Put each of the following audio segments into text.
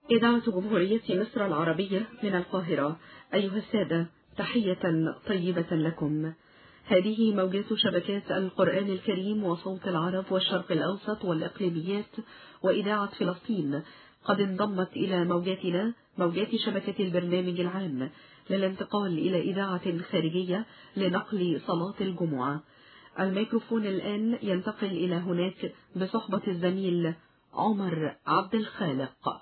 إذاعة جمهورية مصر العربية من القاهرة. أيها السادة، تحية طيبة لكم. هذه موجات شبكات القرآن الكريم وصوت العرب والشرق الأوسط والإقليميات وإذاعة فلسطين قد انضمت إلى موجاتنا موجات شبكة البرنامج العام للانتقال إلى إذاعة خارجية لنقل صلاة الجمعة. الميكروفون الآن ينتقل إلى هناك بصحبة الزميل عمر عبد الخالق.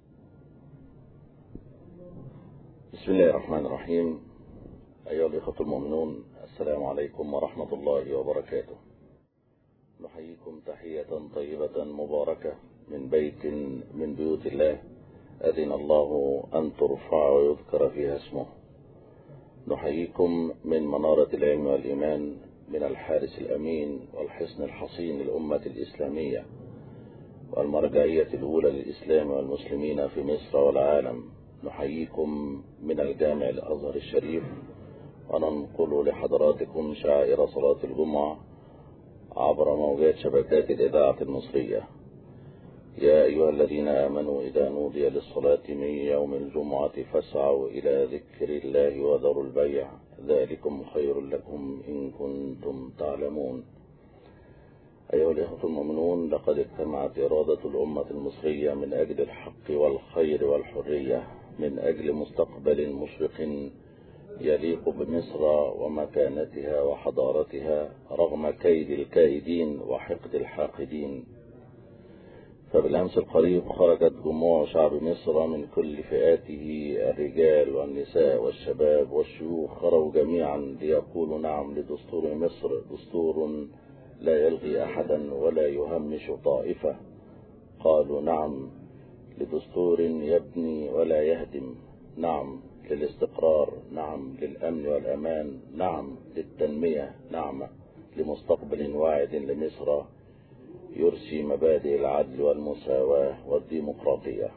بسم الله الرحمن الرحيم. أيها الإخوة المؤمنون، السلام عليكم ورحمة الله وبركاته. نحييكم تحية طيبة مباركة من بيت من بيوت الله أذن الله أن ترفع ويذكر فيها اسمه. نحييكم من منارة العلم والإيمان، من الحارس الأمين والحصن الحصين للأمة الإسلامية والمرجعية الأولى للإسلام والمسلمين في مصر والعالم. نحييكم من الجامع الأزهر الشريف، وننقل لحضراتكم شعائر صلاة الجمعة عبر موجات شبكات الإذاعة المصرية. يا أيها الذين آمنوا إذا نودي للصلاة من يوم الجمعة فاسعوا إلى ذكر الله وذروا البيع، ذلكم خير لكم إن كنتم تعلمون. أيها الإخوة المؤمنون، لقد اجتمعت إرادة الأمة المصرية من أجل الحق والخير والحرية، من أجل مستقبل مشرق يليق بمصر ومكانتها وحضارتها رغم كيد الكائدين وحقد الحاقدين. فبالأمس القريب خرجت جموع شعب مصر من كل فئاته، الرجال والنساء والشباب والشيوخ، خرجوا جميعا ليقولوا نعم لدستور مصر، دستور لا يلغي أحدا ولا يهمش طائفة. قالوا نعم لدستور يبني ولا يهدم، نعم للاستقرار، نعم للأمن والأمان، نعم للتنمية، نعم لمستقبل واعد لمصر يرسي مبادئ العدل والمساواة والديمقراطية.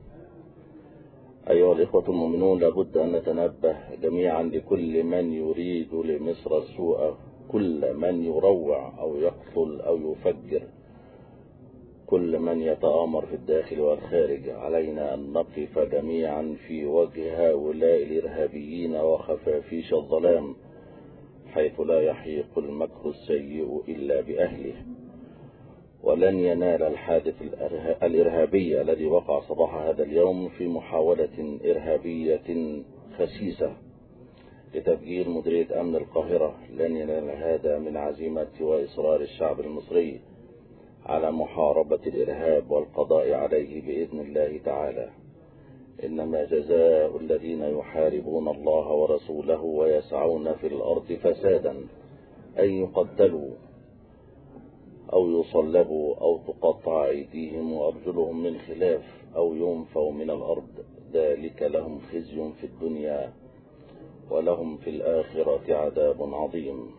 أيها الإخوة المؤمنون، لابد أن نتنبه جميعا لكل من يريد لمصر السوء، كل من يروع أو يقتل أو يفجر، كل من يتآمر في الداخل والخارج. علينا أن نقف جميعا في وجه هؤلاء الإرهابيين وخفافيش الظلام، حيث لا يحيق المكر السيء إلا بأهله. ولن ينال الحادث الإرهابي الذي وقع صباح هذا اليوم في محاولة إرهابية خسيسة لتفجير مديرية أمن القاهرة، لن ينال هذا من عزيمة وإصرار الشعب المصري على محاربة الإرهاب والقضاء عليه بإذن الله تعالى. إنما جزاء الذين يحاربون الله ورسوله ويسعون في الأرض فسادا أن يقتلوا أو يصلبوا أو تقطع أيديهم وأرجلهم من خلاف أو ينفوا من الأرض، ذلك لهم خزي في الدنيا ولهم في الآخرة عذاب عظيم.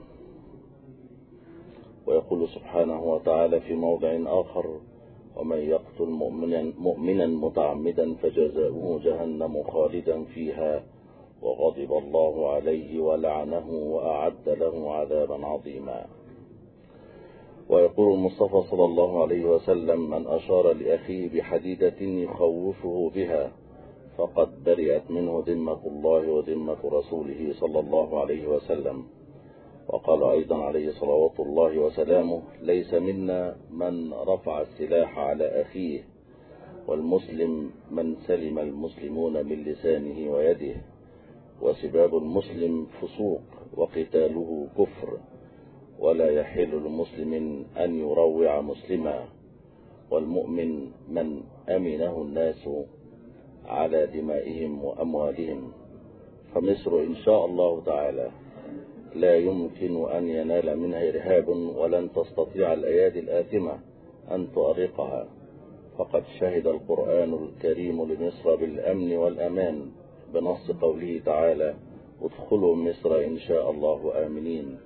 ويقول سبحانه وتعالى في موضع آخر: ومن يقتل مؤمنا متعمدا فجزاؤه جهنم خالدا فيها وغضب الله عليه ولعنه وأعد له عذابا عظيما. ويقول المصطفى صلى الله عليه وسلم: من أشار لأخيه بحديدة يخوفه بها فقد برئت منه ذمة الله وذمة رسوله صلى الله عليه وسلم. وقال أيضا عليه صلوات الله وسلامه: ليس منا من رفع السلاح على أخيه، والمسلم من سلم المسلمون من لسانه ويده، وسباب المسلم فسوق وقتاله كفر، ولا يحل لمسلم أن يروع مسلما، والمؤمن من أمنه الناس على دمائهم وأموالهم. فمصر إن شاء الله تعالى لا يمكن أن ينال منها إرهاب، ولن تستطيع الأيادي الآثمة أن تؤرقها. فقد شهد القرآن الكريم لمصر بالأمن والأمان بنص قوله تعالى: ادخلوا مصر إن شاء الله آمنين.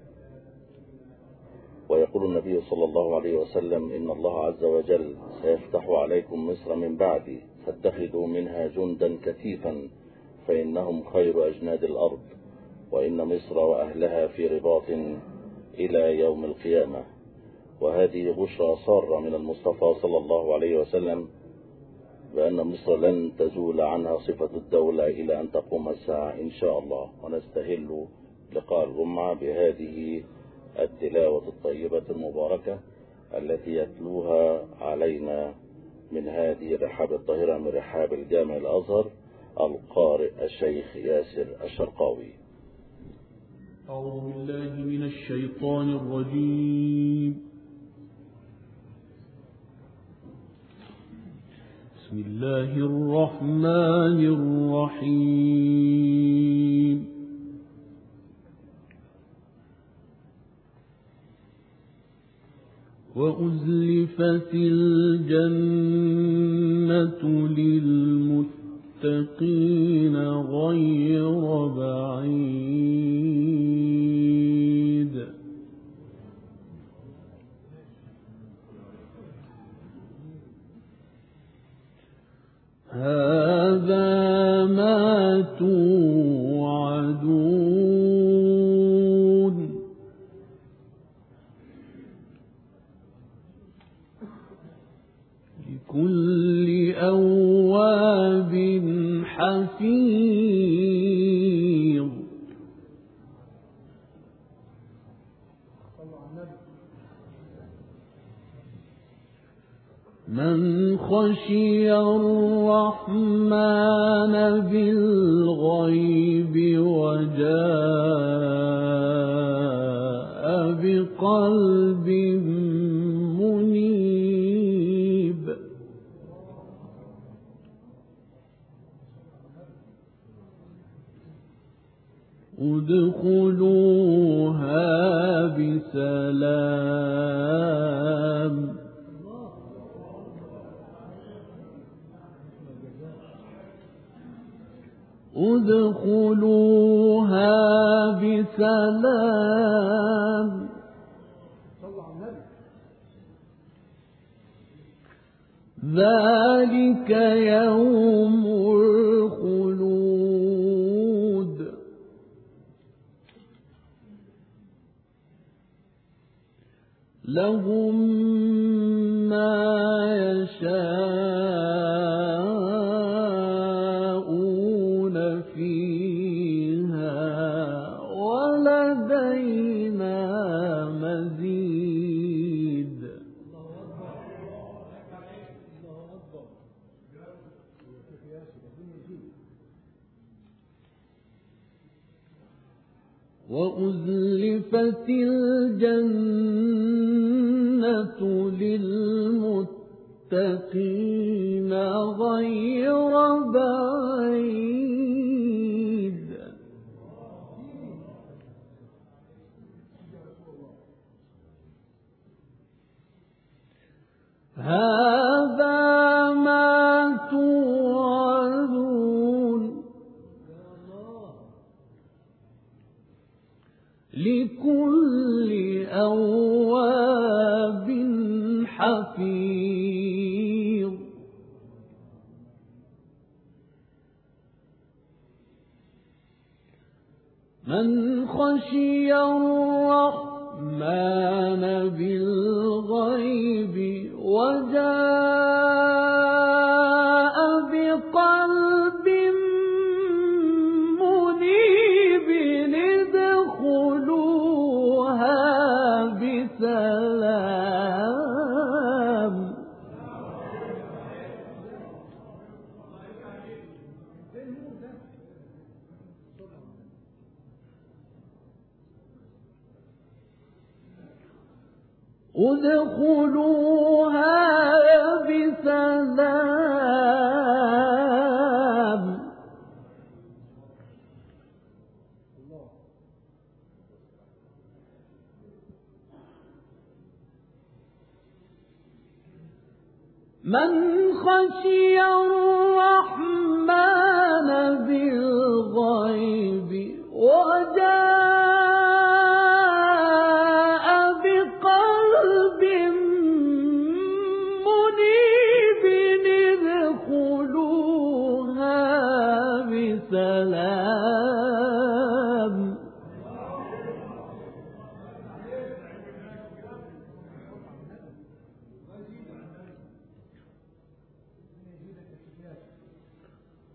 ويقول النبي صلى الله عليه وسلم: إن الله عز وجل سيفتح عليكم مصر من بعدي، فاتخذوا منها جندا كثيفا فإنهم خير أجناد الأرض، وإن مصر وأهلها في رباط إلى يوم القيامة. وهذه بشرى سارة من المصطفى صلى الله عليه وسلم بأن مصر لن تزول عنها صفة الدولة إلى أن تقوم الساعة إن شاء الله. ونستهل لقاء الجمعة بهذه التلاوة الطيبة المباركة التي يتلوها علينا من هذه الرحاب الطاهرة من رحاب الجامع الأزهر القارئ الشيخ ياسر الشرقاوي. أعوذ بالله من الشيطان الرجيم. بسم الله الرحمن الرحيم. وأزلفت الجنة للمتقين غير بعيد. هذا ما توعدون لكل أواب حفيظ. من خشي الرحمن بالغيب وجاء بقلب منيب. ادخلوها بسلام. ادخلوها بسلام. ذلك يوم الخلود. لهم ما يشاءون فيها ولدينا مزيد. وأزلفت الجنة للمتقين غير بعيد. هذا ما توعدون لكل أواب حفيظ. من خشي الرحمن بالغيب وجاء بقلب منيب ادخلوها بسلام. ادخلوها بسلام. من خشي الرحمن بالغيب وجاء بقلب منيب ادخلوها بسلام.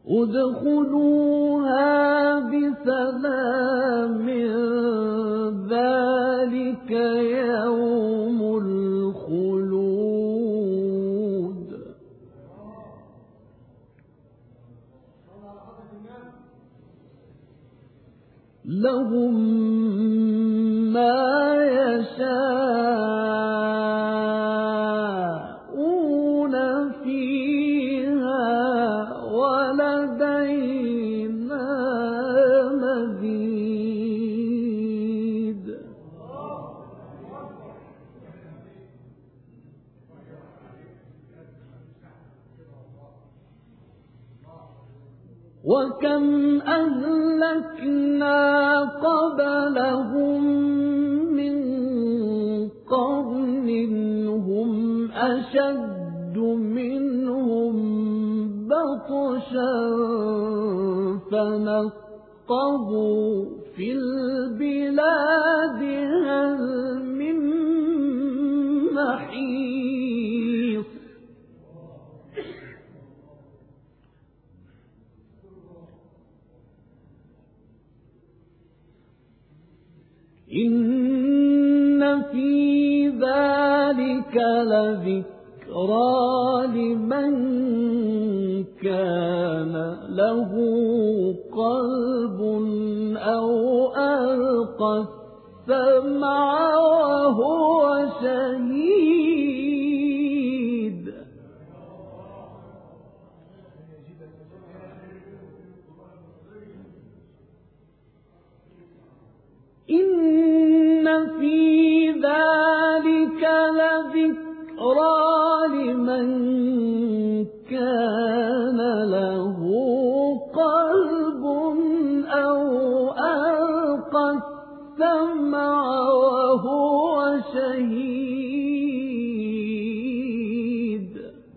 ادخلوها بسلام ذلك يوم الخلود لهم ما يشاءون فيها ولدينا مزيد وكم أهلكنا قبلهم من قرن هم أشد منهم بطشا فنقبوا في البلاد هل من محيص إن في ذلك لذكرى لمن كان له قلب أو ألقى السمع وهو شهيد إن في ذلك لذكرى لمن كان له قلب أو ألقى السمع وهو شهيد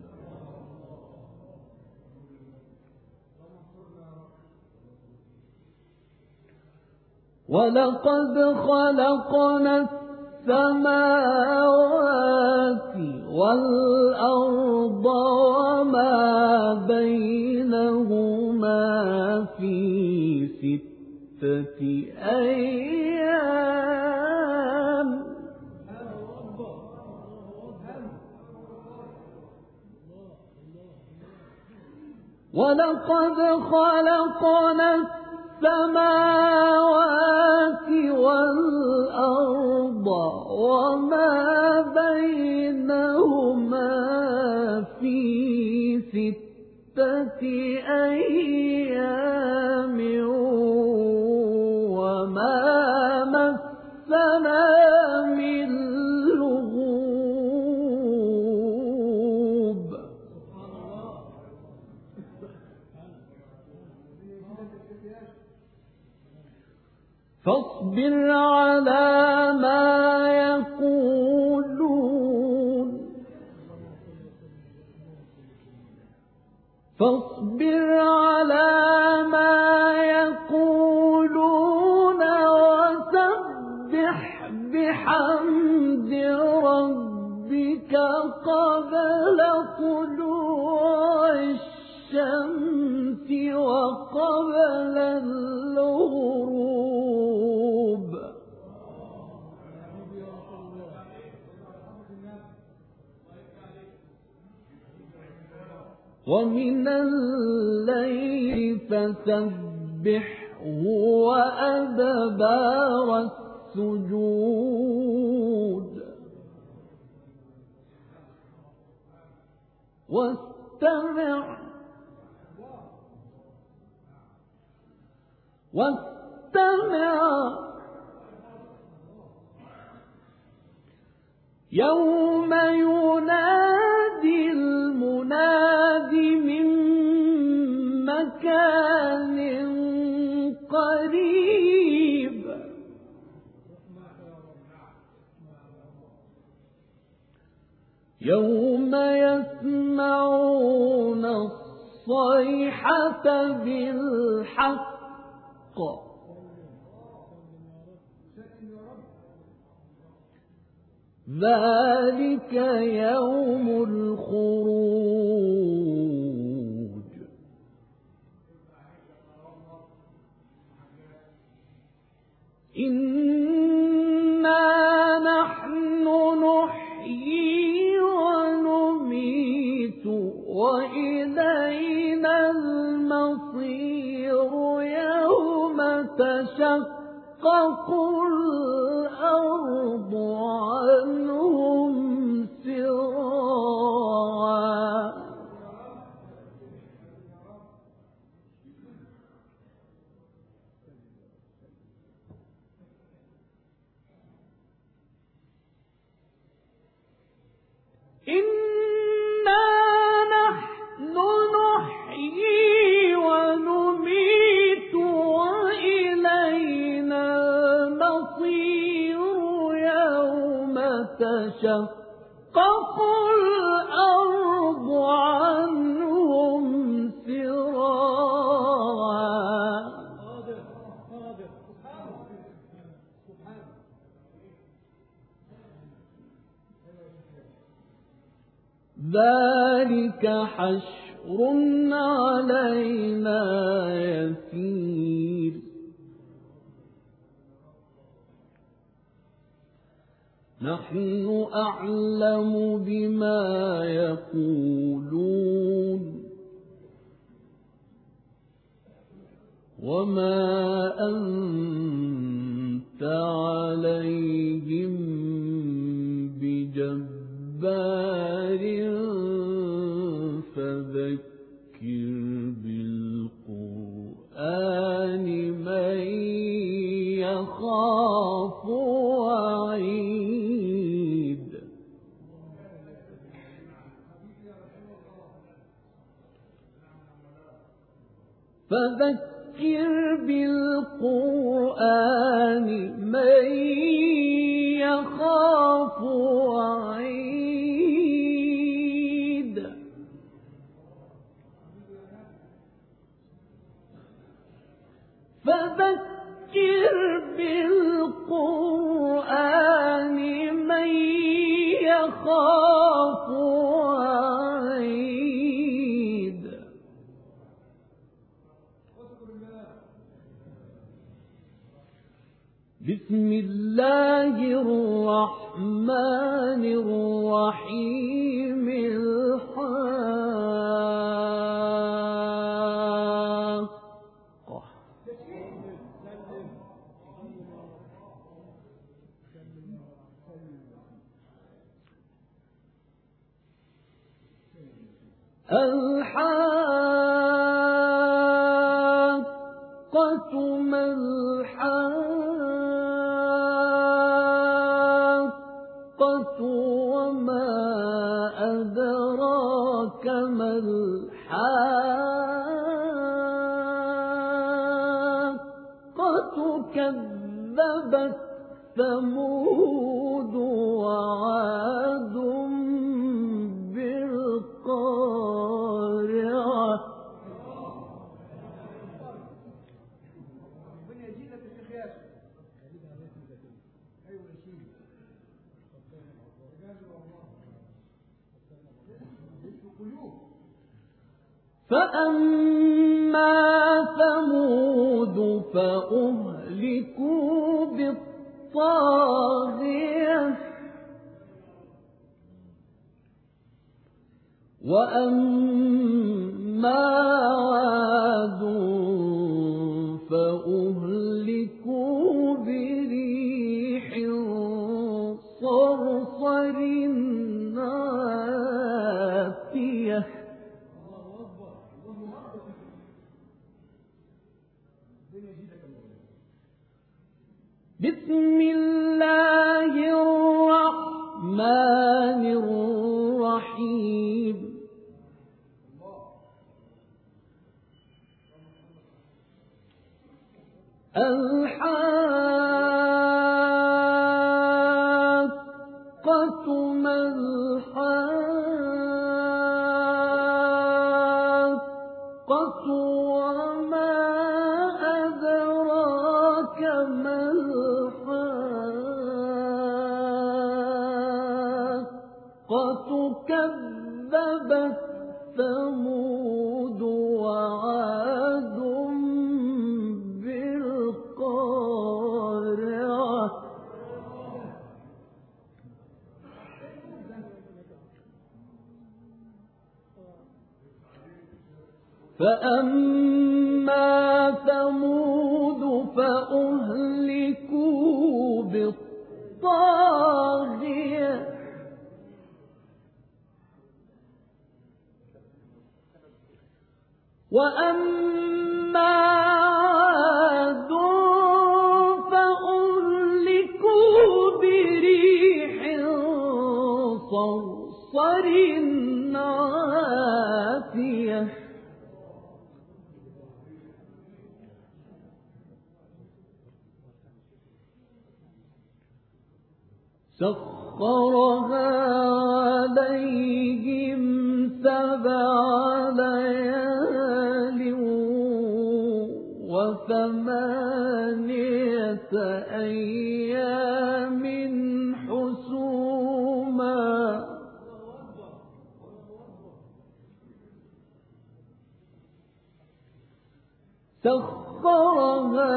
ولقد خلقنا السماوات والأرض وما بينهما في 6 أيام ولقد خلقنا السماوات والأرض وما بينهما في 6 أيام وما مسنا من لغوب فاصبر على ما يقولون فاصبر على ما يقولون وسبح بحمد ربك قبل طلوع الشمس وقبل الغروب ومن الليل فسبحه وأدبار السجود واستمع يوم ينادي المناد من مكان قريب يوم يسمعون الصيحة بالحق ذلك يوم الخروج المصير يوم تشقق الأرض عنهم سراعا إنا نحن نحيي ونميت وإلينا المصير يوم تشقق الأرض عنهم سراعا ذلك حشر علينا يسير نحن أعلم بما يقولون وما أنت عليهم بجبار فذكر بالقرآن من يخاف وعيد فذكر بالقرآن من يخاف وعيد فذكر بالقرآن من يخاف وعيد بسم الله الرحمن الرحيم الحاقة ما الحاقة وما أدراك ما الحاقة كذبت ثمود وعاد بالقارعة فأما ثمود فأهلكوا بالطاغية وأما عاد فأهلكوا بريح صرصر عاتية بسم الله الرحمن الرحيم الحاقة ما الحاقة وما أدراك ما الحاقة كذبت ثمود وعاد بالقارعة فأما ثمود فأهلكوا بالطاغية وأما عاد فأهلكوا بريح صرصر عاتية سخرها عليهم 7 ليال و8 أيام حسوما سخرها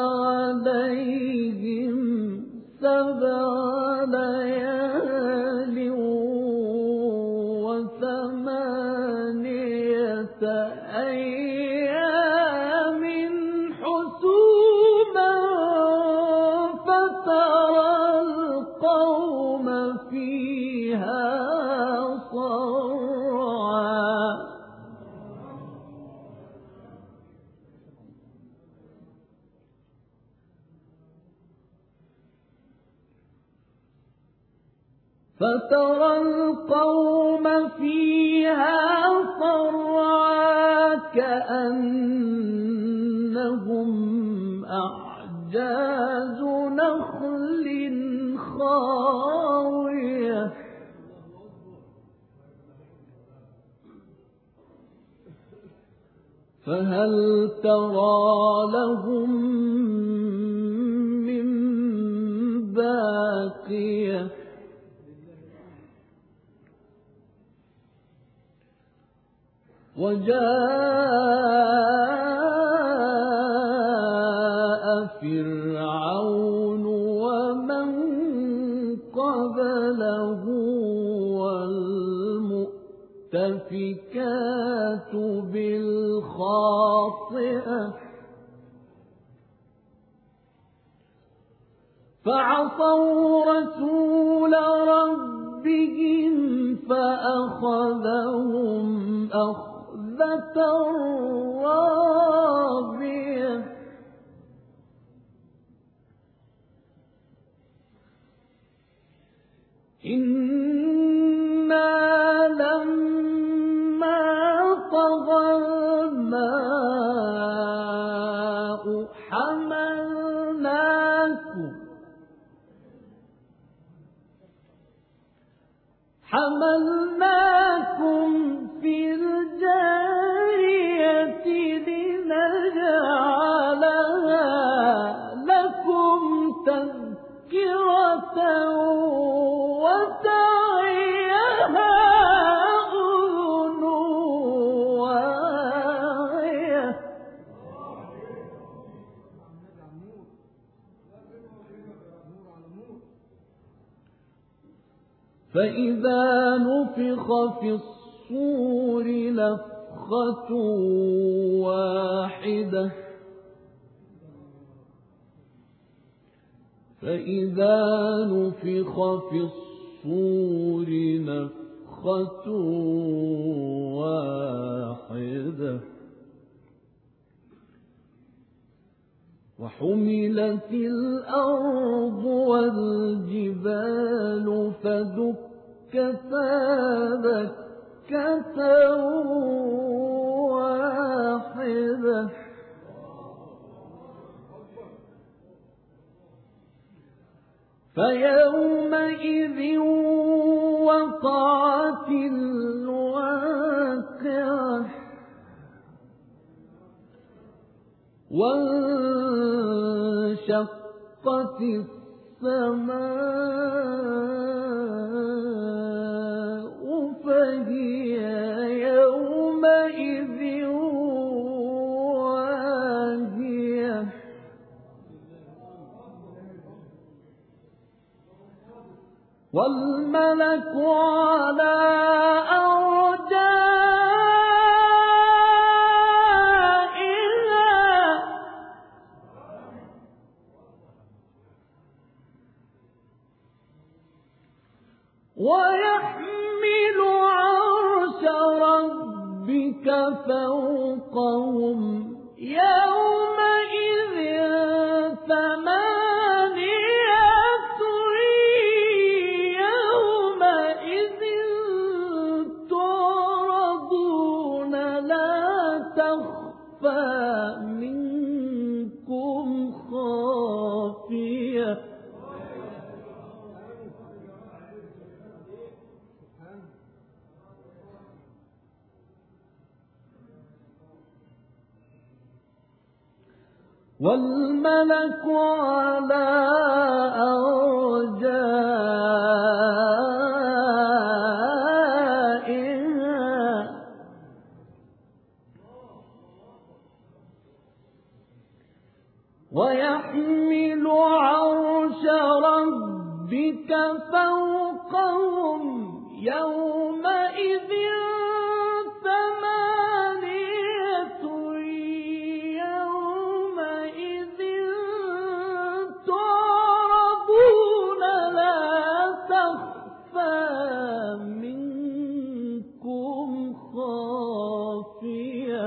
عليهم 7 ليال و8 أيام حسوما فترى القوم فيها صرعا فترى القوم فيها صرعا كأنهم أعجاز نخل خاوية فهل ترى لهم من باقية وجاء فرعون ومن قبله والمؤتفكات بالخاطئة فعصوا رسول ربهم فأخذهم أخذة رابية إنا لما طغى الماء حملناكم في الجارية لنجعلها لكم تذكرة وتعيها أذن واعية فإذا نفخ في الصور نفخة واحدة فإذا نفخ في الصور نفخة واحدة وحملت الأرض والجبال فدكتا دكة واحدة فيومئذ وقعت الواقعة وانشقت السماء فهي يومئذ واهية والملك على أرجائها فوقهم يومئذ ثمانية يومئذ تعرضون لا تخفى منكم خافية والملك على أرجائها ويحمل عرش ربك فوقهم يومئذ ثمانية يومئذ تعرضون لا تخفى منكم خافية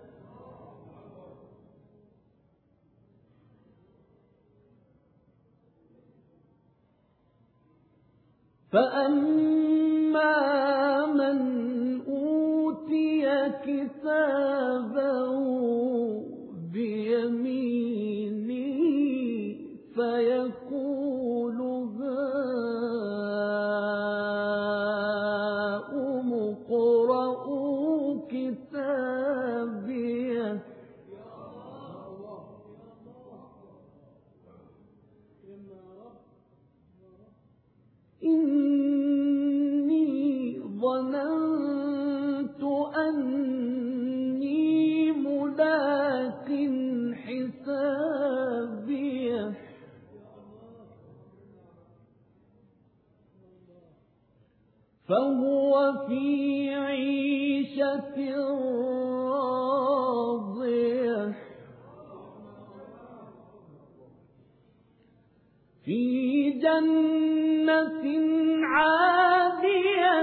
فأما من أوتي كتابه بيمينه فيقول هاؤم اقرءوا كتابيه إني ظننت أني ملاق حسابيه فهو في عيشة راضية في جنة عالية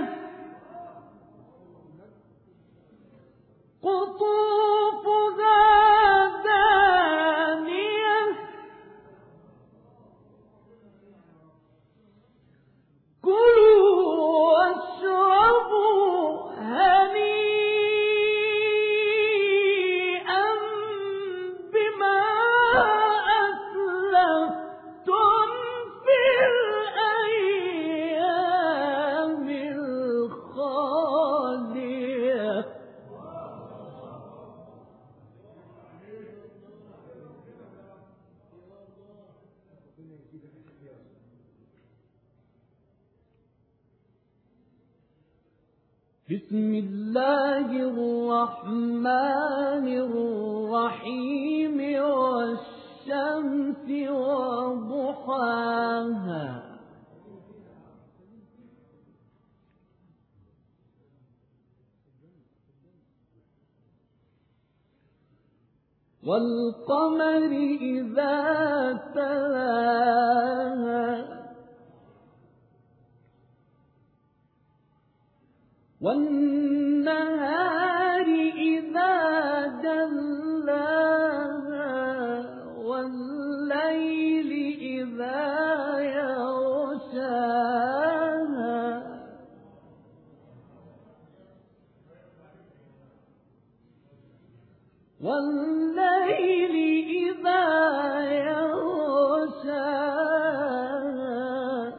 قطوفها دانية كلوا واشربوا هنيئا بما أسلفتم في الأيام الخالية بسم الله الرحمن الرحيم والشمس وضحاها والقمر إذا تلاها والنهار إذا جلاها والليل إذا يغشاها والليل إذا يغشاها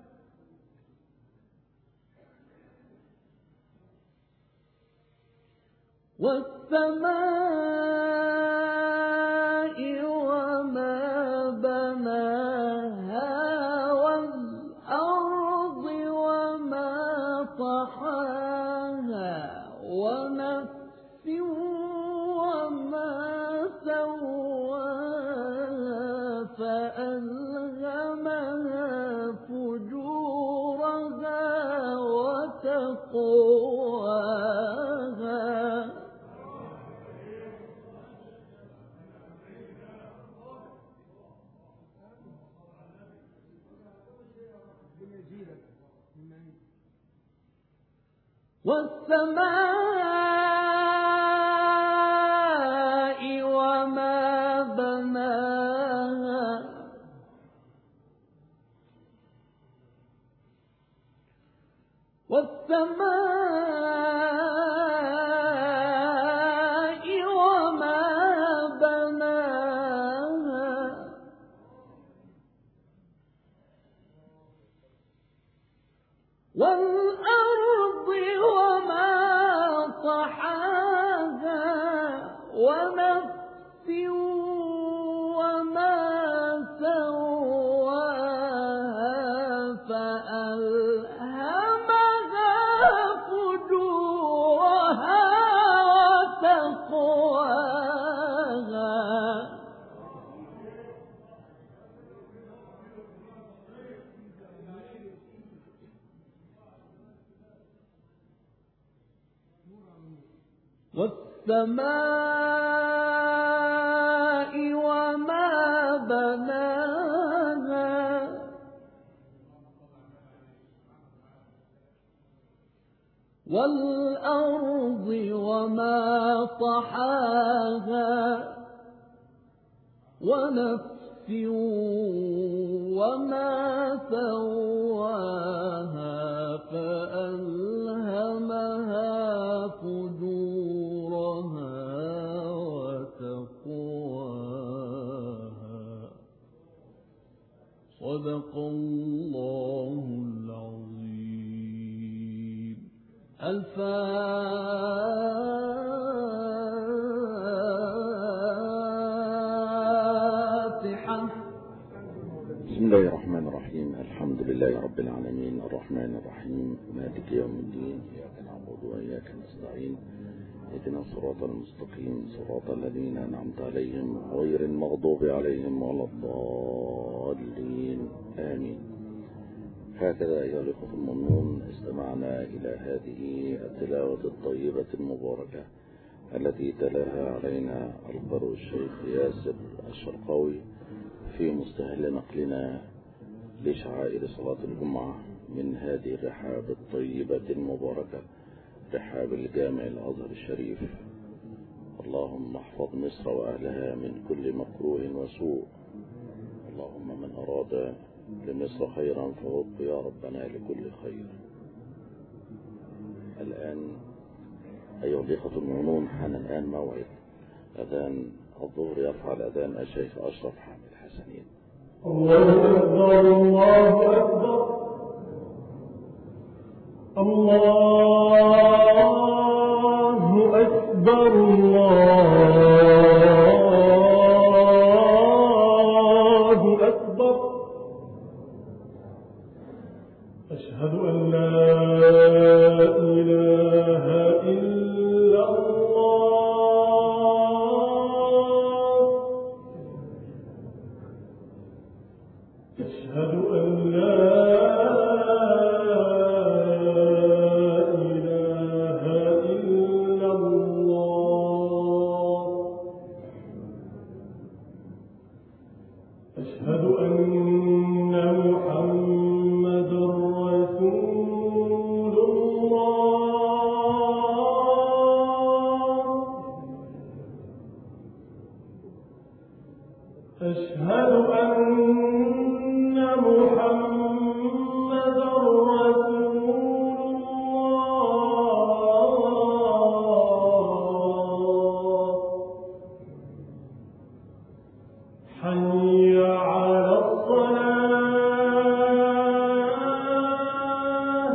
والسماء وما بناها والأرض وما طحاها ونفس وما سواها فألهمها فجورها وتقواها والسماء والسماء وما بناها والأرض وما طحاها ونفس وما سواها فألهمها فجورها وتقواها والسماء وما بناها والأرض وما طحاها ونفس وما سواها فألهمها فجورها وتقواها صدق الله العظيم. الفاتحة. بسم الله الرحمن الرحيم. الحمد لله رب العالمين الرحمن الرحيم مالك يوم الدين إياك نعبد وإياك نستعين اهدنا الصراط المستقيم صراط الذين أنعمت عليهم غير المغضوب عليهم ولا الضالين آمين. هكذا أيها الإخوة المؤمنون استمعنا إلى هذه التلاوة الطيبة المباركة التي تلاها علينا القارئ الشيخ ياسر الشرقاوي في مستهل نقلنا لشعائر صلاة الجمعة من هذه الرحاب الطيبة المباركة رحاب الجامع الأزهر الشريف. اللهم احفظ مصر وأهلها من كل مكروه وسوء. اللهم من أراد لمصر خيرا فوفق يا ربنا لكل خير. الآن أيها الإخوة المؤمنون حان الآن موعد أذان الظهر. يرفع الأذان الشيخ أشرف حامد الحسنين. الله أكبر الله أكبر الله أكبر الله أكبر. أشهد أن لا إله إلا الله. أشهد أن لا إله إلا الله. أشهد أن محمدا رسول الله. أشهد أن محمدا رسول الله. حي على الصلاة.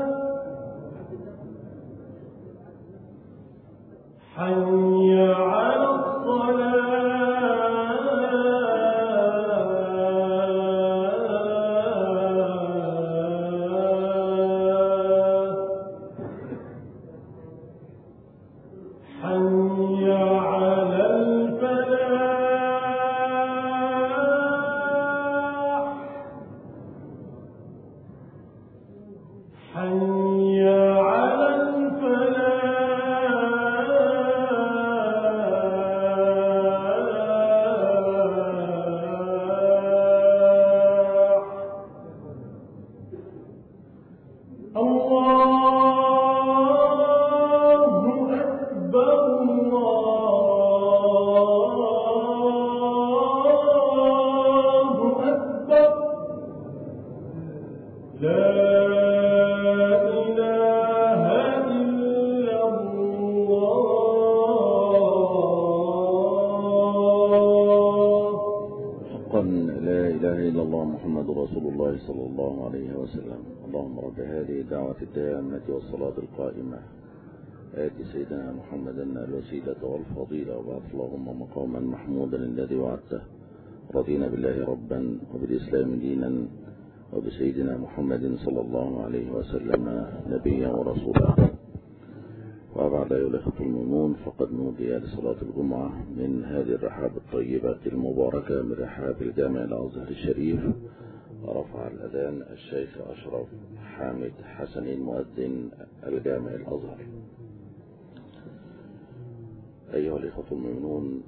حي على الصلاة. حقا لا إله إلا الله محمد رسول الله صلى الله عليه وسلم. اللهم رب هذه الدعوة التامة والصلاة القائمة آت سيدنا محمدا الوسيلة والفضيلة وبعث اللهم مقاما محمودا الذي وعدته. رضينا بالله ربا وبالإسلام دينا وبسيدنا محمد صلى الله عليه وسلم نبيا ورسولا. وبعد أيها الأخوة المؤمنون، فقد نودي لصلاة الجمعة من هذه الرحاب الطيبة المباركة من رحاب الجامع الأزهر الشريف. رفع الأذان الشيخ أشرف حامد حسن المؤذن الجامع الأزهر. أيها الأخوة المؤمنون،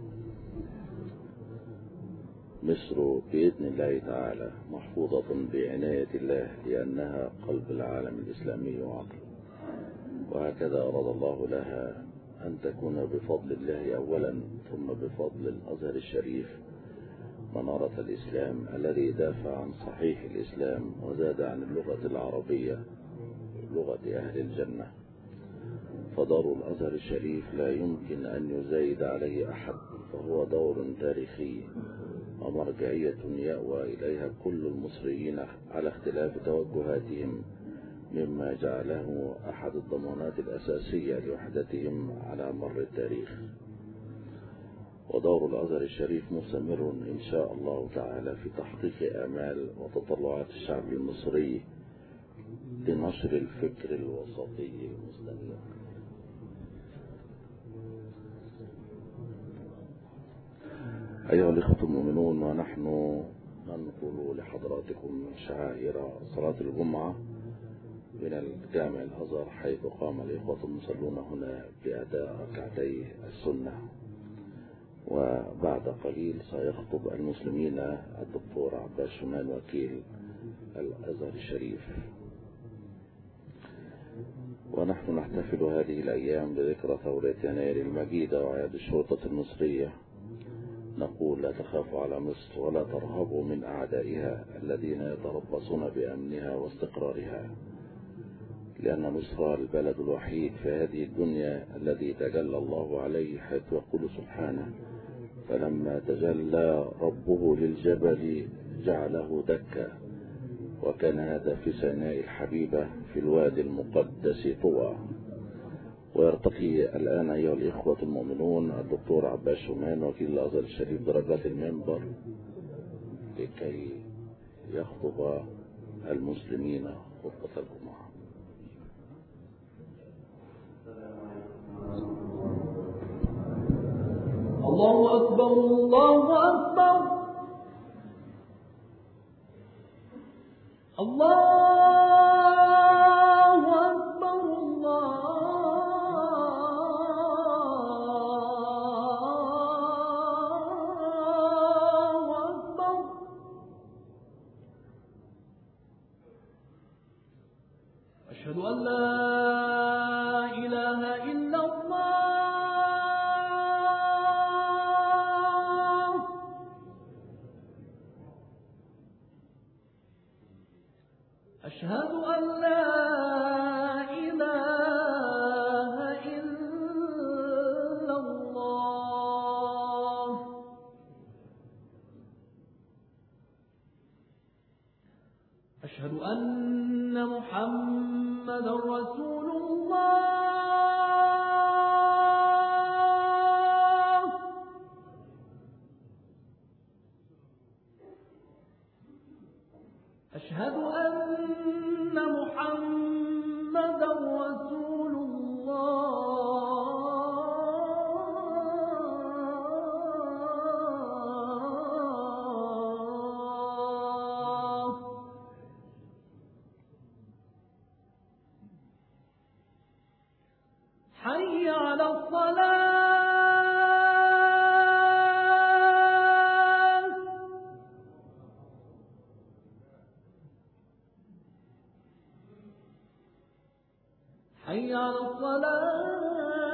مصر بإذن الله تعالى محفوظة بعناية الله لأنها قلب العالم الإسلامي وعقله، وهكذا أراد الله لها أن تكون بفضل الله أولا ثم بفضل الأزهر الشريف منارة الإسلام الذي دافع عن صحيح الإسلام وزاد عن اللغة العربية لغة أهل الجنة. فدار الأزهر الشريف لا يمكن أن يزايد عليه أحد، فهو دور تاريخي ومرجعية يأوى إليها كل المصريين على اختلاف توجهاتهم، مما جعله أحد الضمانات الأساسية لوحدتهم على مر التاريخ. ودور الأزهر الشريف مستمر إن شاء الله تعالى في تحقيق آمال وتطلعات الشعب المصري لنشر الفكر الوسطي المستنير. أيها الإخوة المؤمنون، ونحن ننقل لحضراتكم شعائر صلاة الجمعة من الجامع الأزهر، حيث قام الإخوة المصلون هنا بأداء ركعتي السنة. وبعد قليل سيخطب المسلمين الدكتور عباس شومان وكيل الأزهر الشريف. ونحن نحتفل هذه الأيام بذكرى ثورة يناير المجيدة وأعياد الشرطة المصرية. نقول لا تخافوا على مصر ولا ترهبوا من أعدائها الذين يتربصون بأمنها واستقرارها، لأن مصر البلد الوحيد في هذه الدنيا الذي تجلى الله عليه، حيث يقول سبحانه: فلما تجلى ربه للجبل جعله دكا، وكان هذا في سيناء الحبيبة في الوادي المقدس طوى. ويرتقي الآن أيها الإخوة المؤمنون الدكتور عباس شومان وكيل الأزهر الشريف درجات المنبر لكي يخطب المسلمين خطبة الجمعة. الله أكبر الله أكبر الله أشهد أن لا إله إلا الله أشهد أن لا إله إلا الله أشهد أن محمدا رسول الله أشهد أن محمدا رسول الله حي على الصلاة حي على الصلاة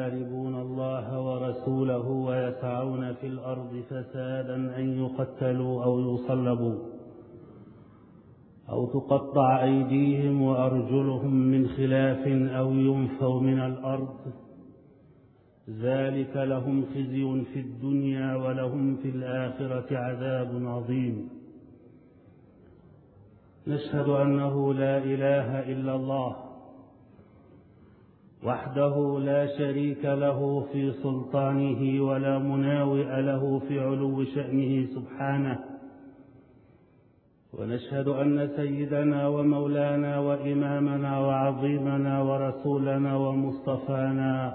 يحاربون الله ورسوله ويسعون في الأرض فسادا أن يقتلوا أو يصلبوا أو تقطع أيديهم وأرجلهم من خلاف أو ينفوا من الأرض ذلك لهم خزي في الدنيا ولهم في الآخرة عذاب عظيم. نشهد أنه لا إله إلا الله وحده لا شريك له في سلطانه ولا مناوئ له في علو شأنه سبحانه. ونشهد أن سيدنا ومولانا وإمامنا وعظيمنا ورسولنا ومصطفانا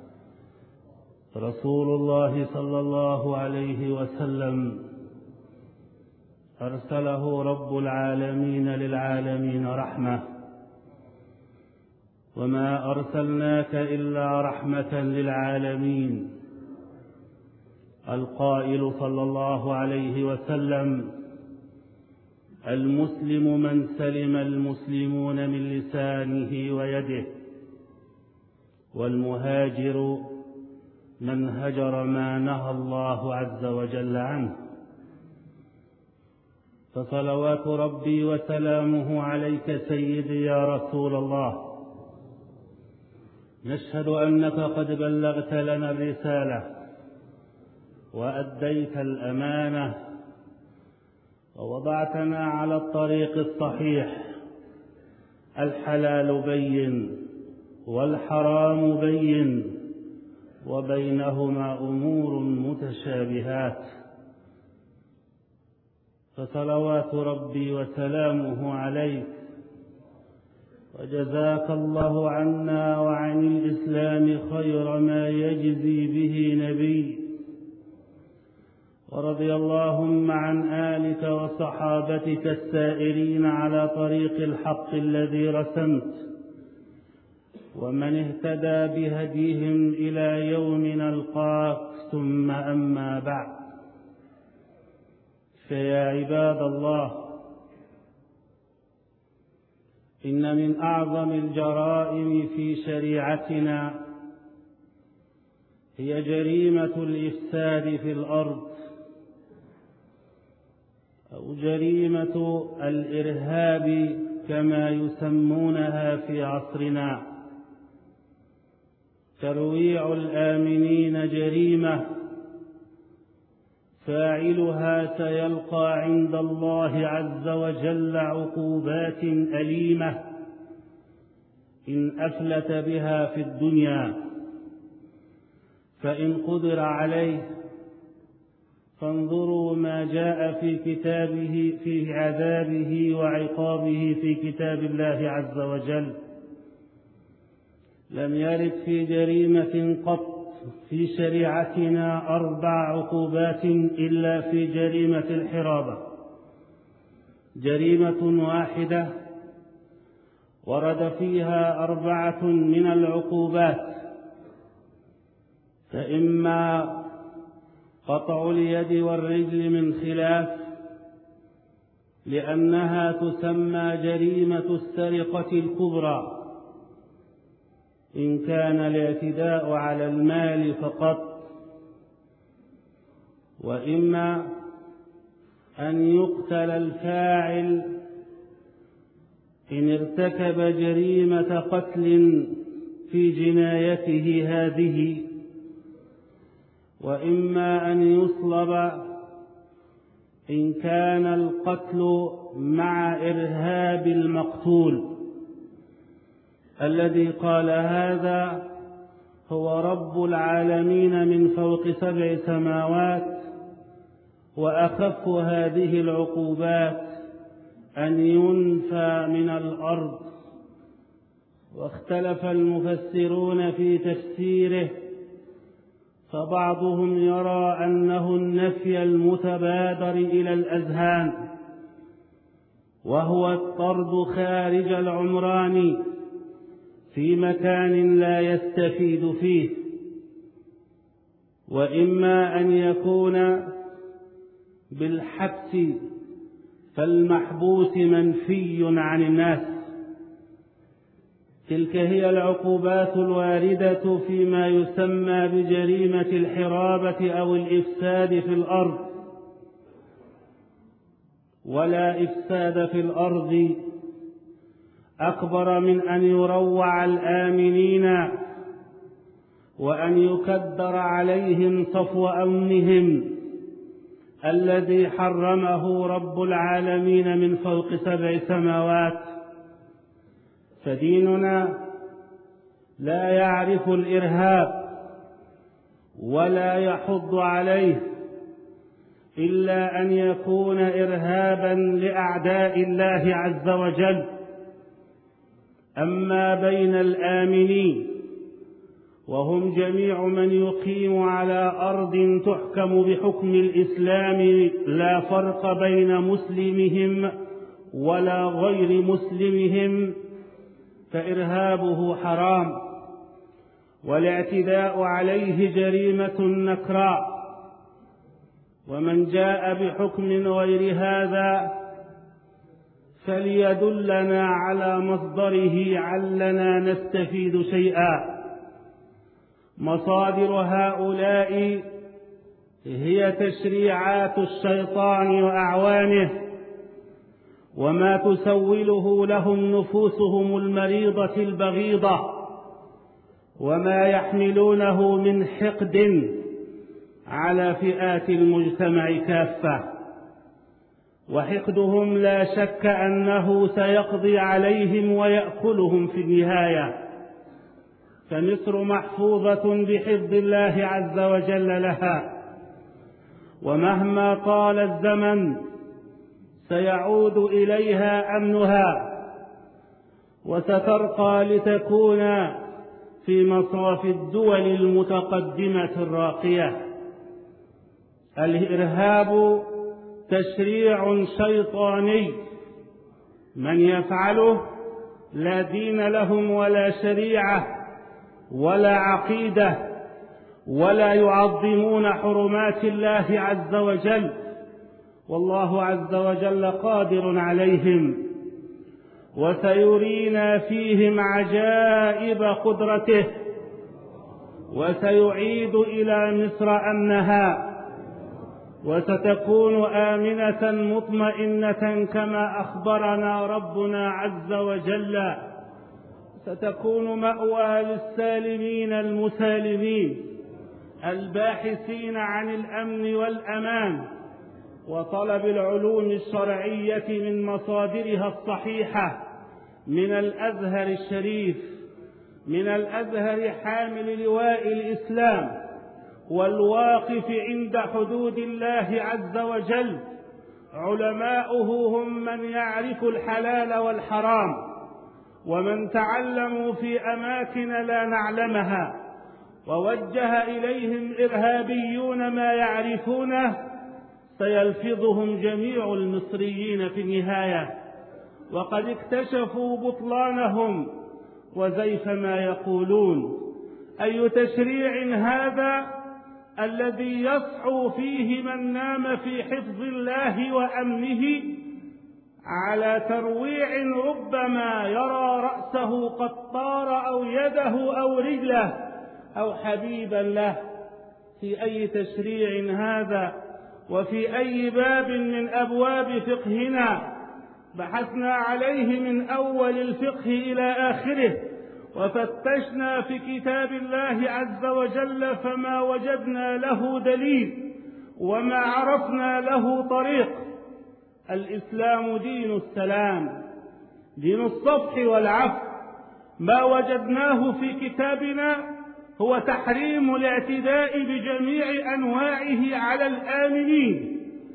رسول الله صلى الله عليه وسلم أرسله رب العالمين للعالمين رحمة، وما أرسلناك إلا رحمة للعالمين. القائل صلى الله عليه وسلم: المسلم من سلم المسلمون من لسانه ويده، والمهاجر من هجر ما نهى الله عز وجل عنه. فصلوات ربي وسلامه عليك سيدي يا رسول الله. نشهد أنك قد بلغت لنا الرسالة وأديت الأمانة ووضعتنا على الطريق الصحيح. الحلال بين والحرام بين وبينهما أمور متشابهات. فصلوات ربي وسلامه عليك، وجزاك الله عنا وعن الإسلام خير ما يجزي به نبي. ورضي اللهم عن آلك وصحابتك السائرين على طريق الحق الذي رسمت، ومن اهتدى بهديهم إلى يوم نلقاك. ثم أما بعد، فيا عباد الله، إن من أعظم الجرائم في شريعتنا هي جريمة الإفساد في الأرض، أو جريمة الإرهاب كما يسمونها في عصرنا. ترويع الآمنين جريمة فاعلها سيلقى عند الله عز وجل عقوبات أليمة إن أفلت بها في الدنيا. فإن قدر عليه فانظروا ما جاء في كتابه في عذابه وعقابه في كتاب الله عز وجل. لم يرد في جريمة قط في شريعتنا 4 عقوبات إلا في جريمة الحرابة. جريمة واحدة ورد فيها 4 من العقوبات، فإما قطع اليد والرجل من خلاف، لأنها تسمى جريمة السرقة الكبرى إن كان الاعتداء على المال فقط، وإما أن يقتل الفاعل إن ارتكب جريمة قتل في جنايته هذه، وإما أن يصلب إن كان القتل مع إرهاب المقتول. الذي قال هذا هو رب العالمين من فوق 7 سماوات. وأخف هذه العقوبات أن ينفى من الأرض. واختلف المفسرون في تفسيره، فبعضهم يرى أنه النفي المتبادر إلى الأذهان، وهو الطرد خارج العمران في مكان لا يستفيد فيه. وإما أن يكون بالحبس، فالمحبوس منفي عن الناس، تلك هي العقوبات الواردة فيما يسمى بجريمة الحرابة أو الإفساد في الأرض. ولا إفساد في الأرض أكبر من أن يروع الآمنين وأن يكدر عليهم صفو أمنهم الذي حرمه رب العالمين من فوق 7 سماوات. فديننا لا يعرف الإرهاب ولا يحض عليه إلا أن يكون إرهابا لأعداء الله عز وجل. أما بين الآمنين وهم جميع من يقيم على أرض تحكم بحكم الإسلام لا فرق بين مسلمهم ولا غير مسلمهم، فإرهابه حرام، والاعتداء عليه جريمة نكراء. ومن جاء بحكم غير هذا فليدلنا على مصدره علنا نستفيد شيئا. مصادر هؤلاء هي تشريعات الشيطان وأعوانه وما تسوله لهم نفوسهم المريضة البغيضة وما يحملونه من حقد على فئات المجتمع كافة. وحقدهم لا شك أنه سيقضي عليهم ويأكلهم في النهاية. فمصر محفوظة بحفظ الله عز وجل لها، ومهما طال الزمن سيعود إليها أمنها وسترقى لتكون في مصاف الدول المتقدمة الراقية. الإرهاب تشريع شيطاني، من يفعله لا دين لهم ولا شريعة ولا عقيدة ولا يعظمون حرمات الله عز وجل، والله عز وجل قادر عليهم وسيرينا فيهم عجائب قدرته وسيعيد إلى مصر أمنها وستكون آمنة مطمئنة كما أخبرنا ربنا عز وجل. ستكون مأوى للسالمين المسالمين الباحثين عن الأمن والأمان وطلب العلوم الشرعية من مصادرها الصحيحة، من الأزهر الشريف، من الأزهر حامل لواء الإسلام والواقف عند حدود الله عز وجل. علماؤه هم من يعرف الحلال والحرام ومن تعلموا في أماكن لا نعلمها، ووجه إليهم إرهابيون ما يعرفونه سيلفظهم جميع المصريين في النهاية، وقد اكتشفوا بطلانهم وزيف ما يقولون. أي تشريع هذا الذي يصحو فيه من نام في حفظ الله وأمنه على ترويع ربما يرى رأسه قد طار أو يده أو رجله أو حبيبا له؟ في أي تشريع هذا وفي أي باب من أبواب فقهنا؟ بحثنا عليه من أول الفقه إلى آخره وفتشنا في كتاب الله عز وجل فما وجدنا له دليل وما عرفنا له طريق. الإسلام دين السلام، دين الصفح والعفو. ما وجدناه في كتابنا هو تحريم الاعتداء بجميع أنواعه على الآمنين.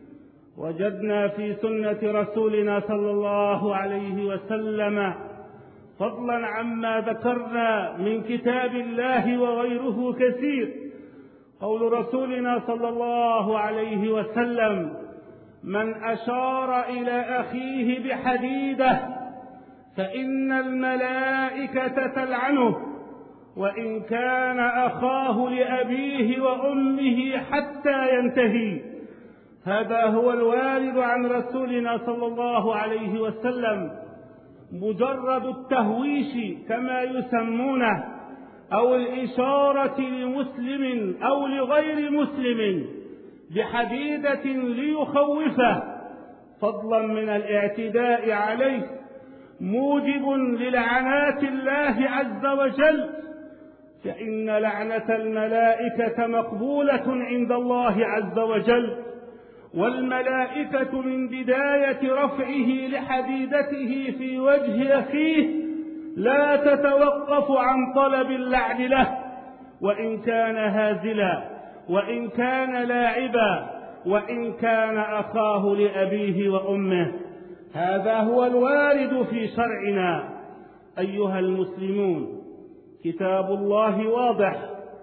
وجدنا في سنة رسولنا صلى الله عليه وسلم فضلا عما ذكرنا من كتاب الله وغيره كثير قول رسولنا صلى الله عليه وسلم: من أشار إلى أخيه بحديدة فإن الملائكة تلعنه وإن كان أخاه لأبيه وأمه حتى ينتهي. هذا هو الوارد عن رسولنا صلى الله عليه وسلم. مجرد التهويش كما يسمونه أو الإشارة لمسلم أو لغير مسلم بحديدة ليخوفه فضلا من الاعتداء عليه موجب للعنات الله عز وجل، فإن لعنة الملائكة مقبولة عند الله عز وجل، والملائكة من بداية رفعه لحديدته في وجه أخيه لا تتوقف عن طلب اللعن له، وإن كان هازلا، وإن كان لاعبا، وإن كان أخاه لأبيه وأمه. هذا هو الوارد في شرعنا. أيها المسلمون، كتاب الله واضح،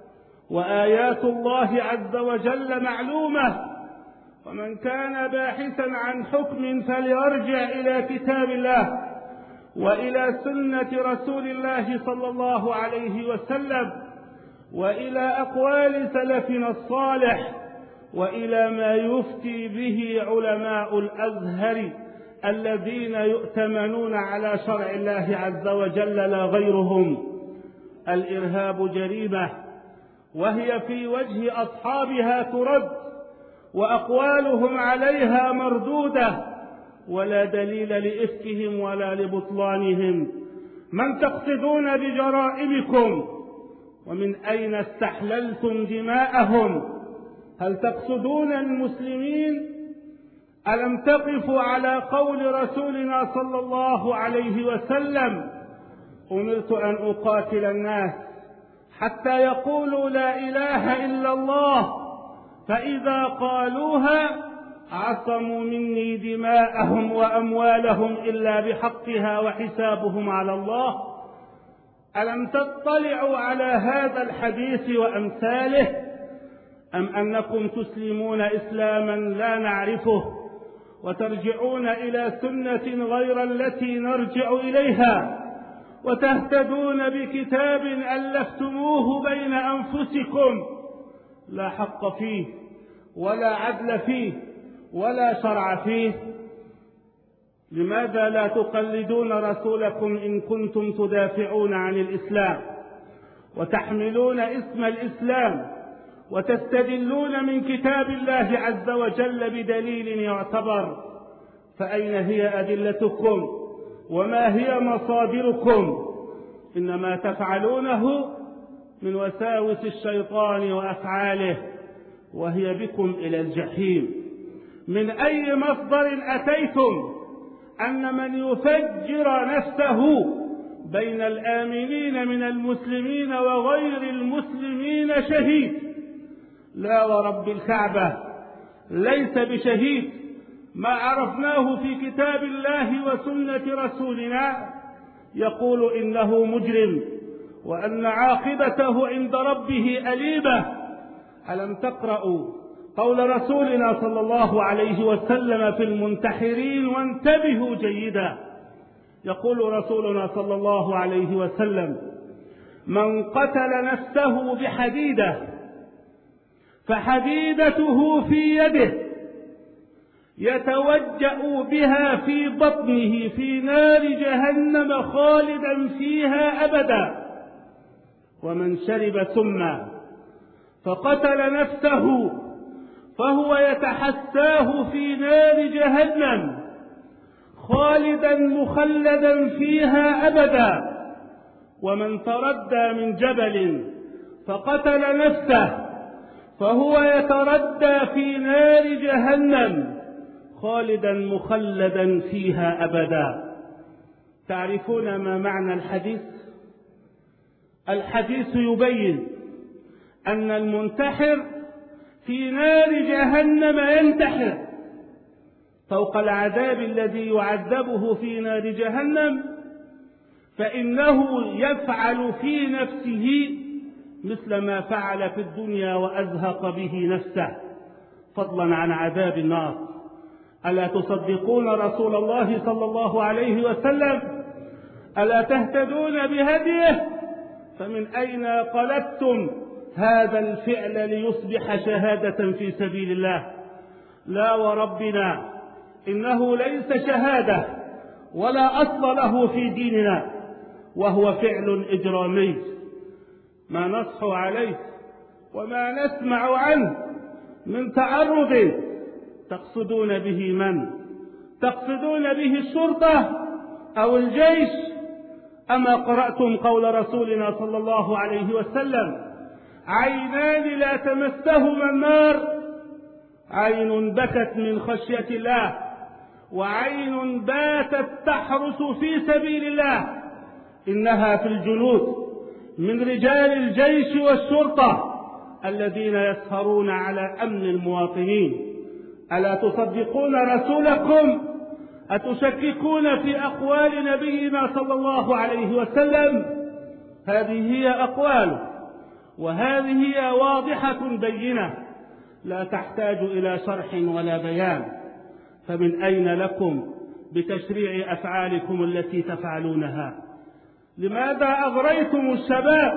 وآيات الله عز وجل معلومة، ومن كان باحثا عن حكم فليرجع إلى كتاب الله وإلى سنة رسول الله صلى الله عليه وسلم، وإلى أقوال سلفنا الصالح، وإلى ما يفتي به علماء الأزهر الذين يؤتمنون على شرع الله عز وجل لا غيرهم. الإرهاب جريمة، وهي في وجه أصحابها ترد، وأقوالهم عليها مردودة، ولا دليل لإفكهم ولا لبطلانهم. من تقصدون بجرائمكم؟ ومن أين استحللتم دماءهم؟ هل تقصدون المسلمين؟ ألم تقفوا على قول رسولنا صلى الله عليه وسلم: أمرت أن أقاتل الناس حتى يقولوا لا إله إلا الله، فإذا قالوها عصموا مني دماءهم وأموالهم إلا بحقها وحسابهم على الله. ألم تطلعوا على هذا الحديث وأمثاله، أم أنكم تسلمون إسلاما لا نعرفه وترجعون إلى سنة غير التي نرجع إليها، وتهتدون بكتاب ألفتموه بين أنفسكم لا حق فيه ولا عدل فيه ولا شرع فيه؟ لماذا لا تقلدون رسولكم إن كنتم تدافعون عن الإسلام وتحملون اسم الإسلام وتستدلون من كتاب الله عز وجل بدليل يعتبر؟ فأين هي أدلتكم وما هي مصادركم؟ إنما تفعلونه من وساوس الشيطان وأفعاله، وهي بكم إلى الجحيم. من أي مصدر أتيتم أن من يفجر نفسه بين الآمنين من المسلمين وغير المسلمين شهيد؟ لا ورب الكعبة، ليس بشهيد. ما عرفناه في كتاب الله وسنة رسولنا يقول إنه مجرم وأن عاقبته عند ربه أليمة. ألم تقرأوا قول رسولنا صلى الله عليه وسلم في المنتحرين؟ وانتبهوا جيدا، يقول رسولنا صلى الله عليه وسلم: من قتل نفسه بحديدة فحديدته في يده يتوجأ بها في بطنه في نار جهنم خالدا فيها أبدا، ومن شرب سما فقتل نفسه فهو يتحساه في نار جهنم خالدا مخلدا فيها أبدا، ومن تردى من جبل فقتل نفسه فهو يتردى في نار جهنم خالدا مخلدا فيها أبدا. تعرفون ما معنى الحديث؟ الحديث يبين أن المنتحر في نار جهنم ينتحر فوق العذاب الذي يعذبه في نار جهنم، فإنه يفعل في نفسه مثل ما فعل في الدنيا وأزهق به نفسه، فضلا عن عذاب النار. ألا تصدقون رسول الله صلى الله عليه وسلم؟ ألا تهتدون بهديه؟ فمن أين قلدتم هذا الفعل ليصبح شهادة في سبيل الله؟ لا وربنا، إنه ليس شهادة ولا أصل له في ديننا، وهو فعل إجرامي ما نصح عليه وما نسمع عنه من تعرض تقصدون به من؟ تقصدون به الشرطة أو الجيش؟ أما قرأتم قول رسولنا صلى الله عليه وسلم: عينان لا تمسهما النار، عين بكت من خشية الله، وعين باتت تحرس في سبيل الله، إنها في الجنود من رجال الجيش والشرطة الذين يسهرون على أمن المواطنين. ألا تصدقون رسولكم؟ أتشككون في أقوال نبينا صلى الله عليه وسلم؟ هذه هي أقواله، وهذه هي واضحة بينة لا تحتاج إلى شرح ولا بيان. فمن أين لكم بتشريع أفعالكم التي تفعلونها؟ لماذا أغريتم الشباب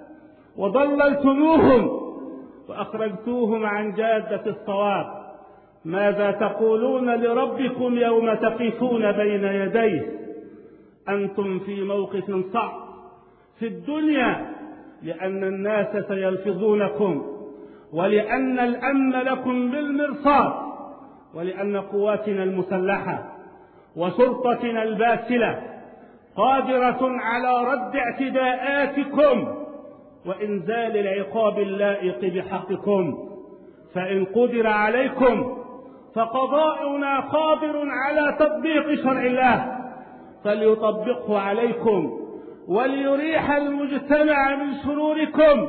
وضللتموهم وأخرجتوهم عن جادة الصواب؟ ماذا تقولون لربكم يوم تقفون بين يديه؟ أنتم في موقف صعب في الدنيا، لأن الناس سيلفظونكم، ولأن الأمن لكم بالمرصاد، ولأن قواتنا المسلحة وشرطتنا الباسلة قادرة على رد اعتداءاتكم وإنزال العقاب اللائق بحقكم. فإن قدر عليكم فقضاؤنا قادر على تطبيق شرع الله، فليطبقه عليكم وليريح المجتمع من شروركم،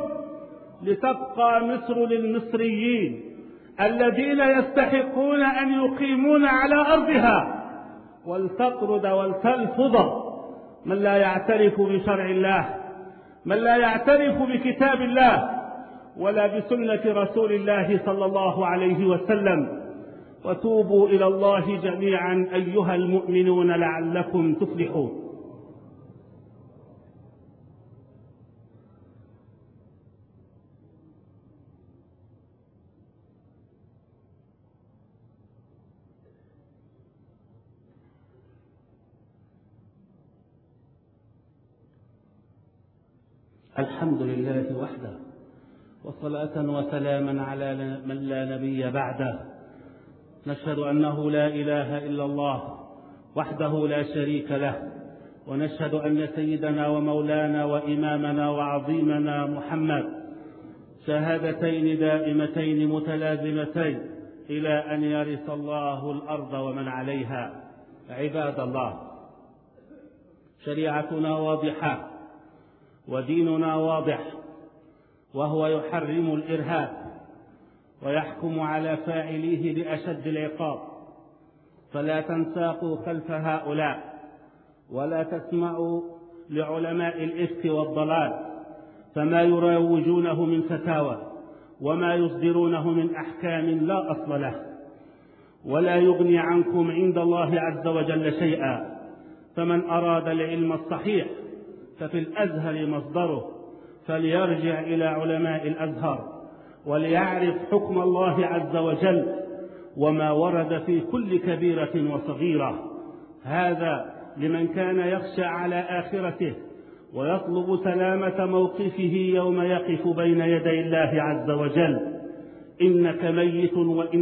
لتبقى مصر للمصريين الذين يستحقون أن يقيمون على أرضها، ولتطرد ولتلفظ من لا يعترف بشرع الله، من لا يعترف بكتاب الله ولا بسنة رسول الله صلى الله عليه وسلم. وتوبوا إلى الله جميعا أيها المؤمنون لعلكم تفلحون. الحمد لله وحده، وصلاة وسلاما على من لا نبي بعده. نشهد أنه لا إله إلا الله وحده لا شريك له، ونشهد أن سيدنا ومولانا وإمامنا وعظيمنا محمد شهادتين دائمتين متلازمتين إلى أن يرث الله الأرض ومن عليها. عباد الله، شريعتنا واضحة وديننا واضح، وهو يحرم الإرهاب ويحكم على فاعليه بأشد العقاب، فلا تنساقوا خلف هؤلاء ولا تسمعوا لعلماء الإفك والضلال، فما يروجونه من فتاوى وما يصدرونه من أحكام لا أصل له، ولا يغني عنكم عند الله عز وجل شيئا. فمن أراد العلم الصحيح ففي الأزهر مصدره، فليرجع إلى علماء الأزهر وليعرف حكم الله عز وجل وما ورد في كل كبيرة وصغيرة. هذا لمن كان يخشى على آخرته ويطلب سلامة موقفه يوم يقف بين يدي الله عز وجل. إنك ميت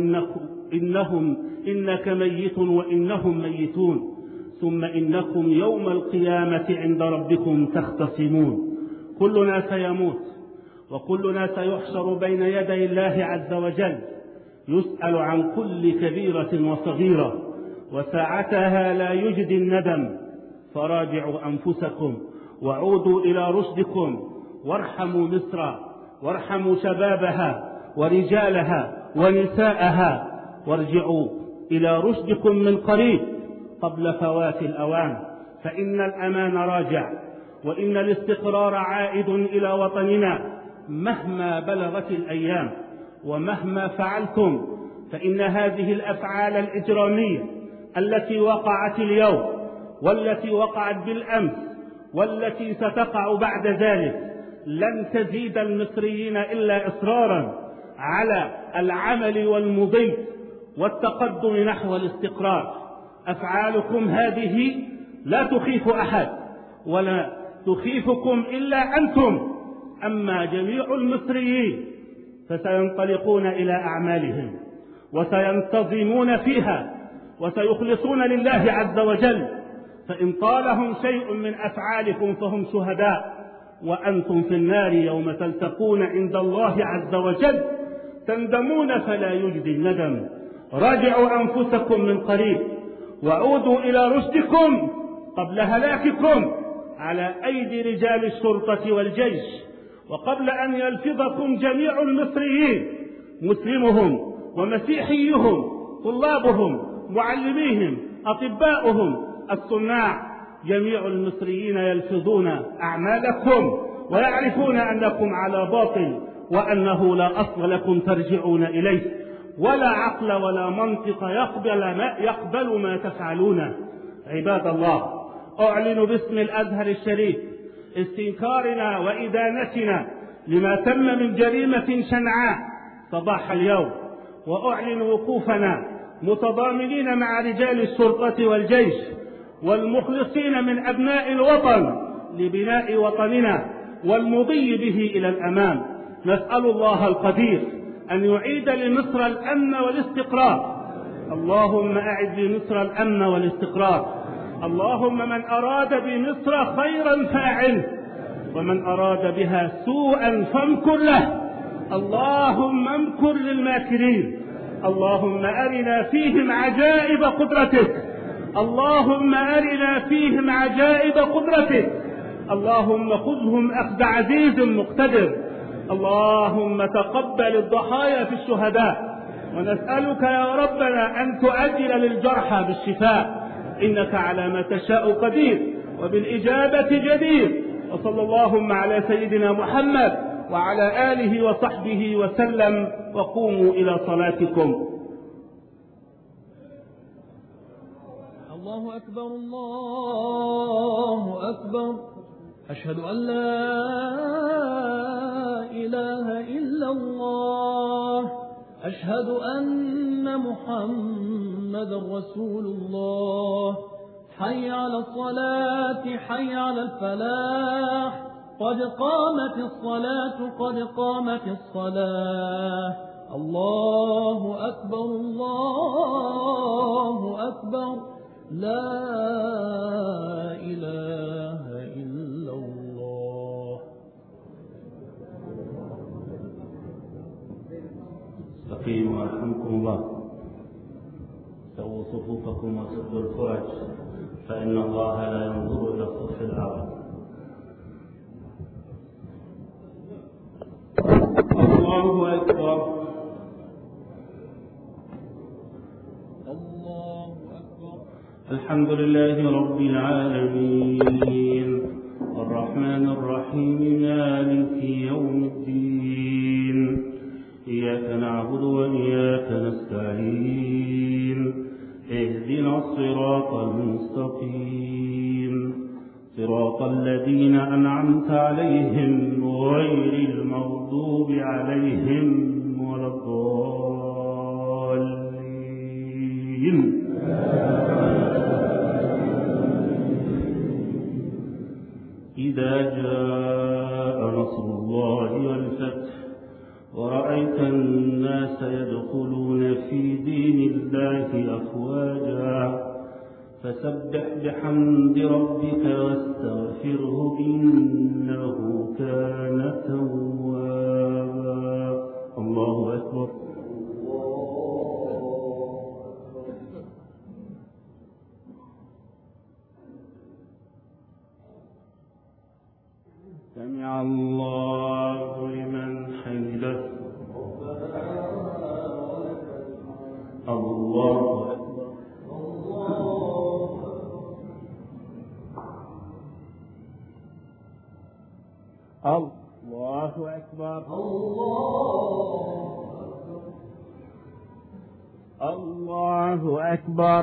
وإنهم ميتون، ثم إنكم يوم القيامة عند ربكم تختصمون. كلنا سيموت، وكلنا سيحشر بين يدي الله عز وجل، يسأل عن كل كبيرة وصغيرة، وساعتها لا يجدي الندم. فراجعوا أنفسكم وعودوا إلى رشدكم، وارحموا مصر، وارحموا شبابها ورجالها ونساءها، وارجعوا إلى رشدكم من قريب قبل فوات الأوان، فإن الأمان راجع، وإن الاستقرار عائد إلى وطننا مهما بلغت الأيام. ومهما فعلتم فإن هذه الأفعال الإجرامية التي وقعت اليوم والتي وقعت بالأمس والتي ستقع بعد ذلك لن تزيد المصريين إلا إصرارا على العمل والمضي والتقدم نحو الاستقرار. أفعالكم هذه لا تخيف أحد ولا تخيفكم إلا أنتم. أما جميع المصريين فسينطلقون إلى أعمالهم وسينتظمون فيها وسيخلصون لله عز وجل، فإن طالهم شيء من أفعالكم فهم شهداء، وأنتم في النار يوم تلتقون عند الله عز وجل تندمون فلا يجدي الندم. راجعوا أنفسكم من قريب وعودوا إلى رشدكم قبل هلاككم على أيدي رجال الشرطة والجيش، وقبل أن يلفظكم جميع المصريين مسلمهم ومسيحيهم، طلابهم، معلميهم، أطباؤهم، الصناع، جميع المصريين يلفظون أعمالكم ويعرفون أنكم على باطل وأنه لا أصل لكم ترجعون إليه، ولا عقل ولا منطق يقبل ما تفعلون. عباد الله، أعلن باسم الأزهر الشريف استنكارنا وإدانتنا لما تم من جريمة شنعاء صباح اليوم، وأعلن وقوفنا متضامنين مع رجال الشرطة والجيش والمخلصين من أبناء الوطن لبناء وطننا والمضي به إلى الأمام. نسأل الله القدير أن يعيد لمصر الأمن والاستقرار. اللهم أعد لمصر الأمن والاستقرار. اللهم من أراد بمصر خيرا فاعله، ومن أراد بها سوءا فامكر له. اللهم امكر للماكرين. اللهم أرنا فيهم عجائب قدرتك. اللهم أرنا فيهم عجائب قدرتك. اللهم خذهم أخذ عزيز مقتدر. اللهم تقبل الضحايا في الشهداء، ونسألك يا ربنا أن تؤجل للجرحى بالشفاء، إنك على ما تشاء قدير وبالإجابة جدير. وصلى اللهم على سيدنا محمد وعلى آله وصحبه وسلم، وقوموا إلى صلاتكم. الله أكبر الله أكبر، أشهد أن لا إله إلا الله، أشهد أن محمد رسول الله. حي على الصلاة، حي على الفلاح، قد قامت الصلاة، قد قامت الصلاة. الله أكبر الله أكبر، لا إله إلا الله. استقيموا يرحمكم الله. سووا صفوفكم وسدوا الفرج، فإن الله لا ينظر إلى صف الأعراب. الله أكبر. الله أكبر. الحمد لله رب العالمين، الرحمن الرحيم، مالك يوم الدين. إياك نعبد وإياك نستعين. اهدنا الصراط المستقيم، صراط الذين أنعمت عليهم غير المغضوب عليهم ولا الضالين. إذا جاء نصر الله والفتح ورأيت الناس يدخلون في دين الله أفواجا فسبح بحمد ربك واستغفره إنه كان توابا. الله أكبر. سمع الله لمن حمده. الله أكبر. الله أكبر. الله أكبر.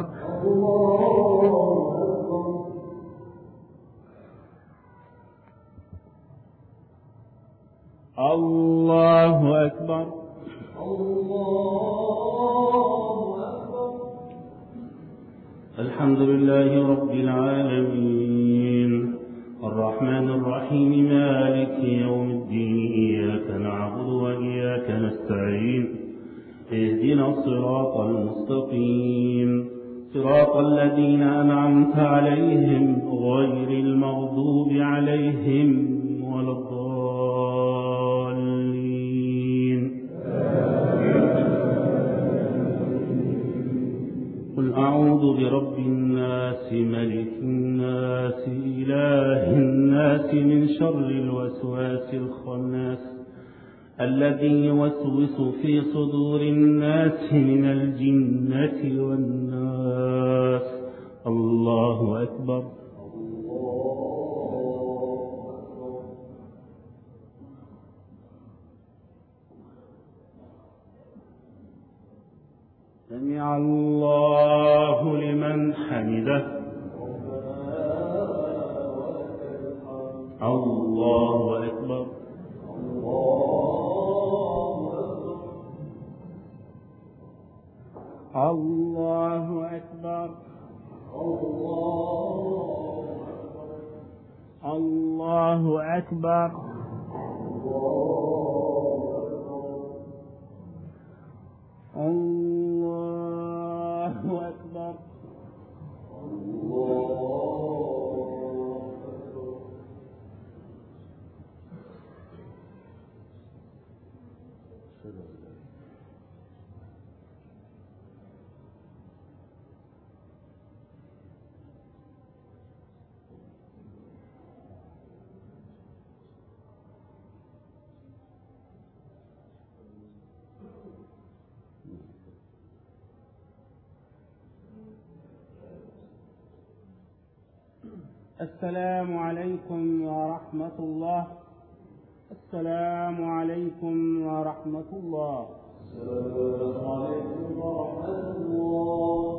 الله أكبر. الحمد لله رب العالمين الرحمن الرحيم مالك يوم الدين إياك نعبد وإياك نستعين اهدنا الصراط المستقيم صراط الذين أنعمت عليهم غير المغضوب عليهم ولا الضالين. قل أعوذ برب الناس ملك الناس إله الناس من شر الوسواس الخناس الذي يوسوس في صدور الناس من الجنة والناس. الله أكبر. سمع الله لمن حمده. الله أكبر. الله أكبر. الله أكبر. الله أكبر. السلام عليكم ورحمة الله. السلام عليكم ورحمة الله. السلام عليكم ورحمة الله.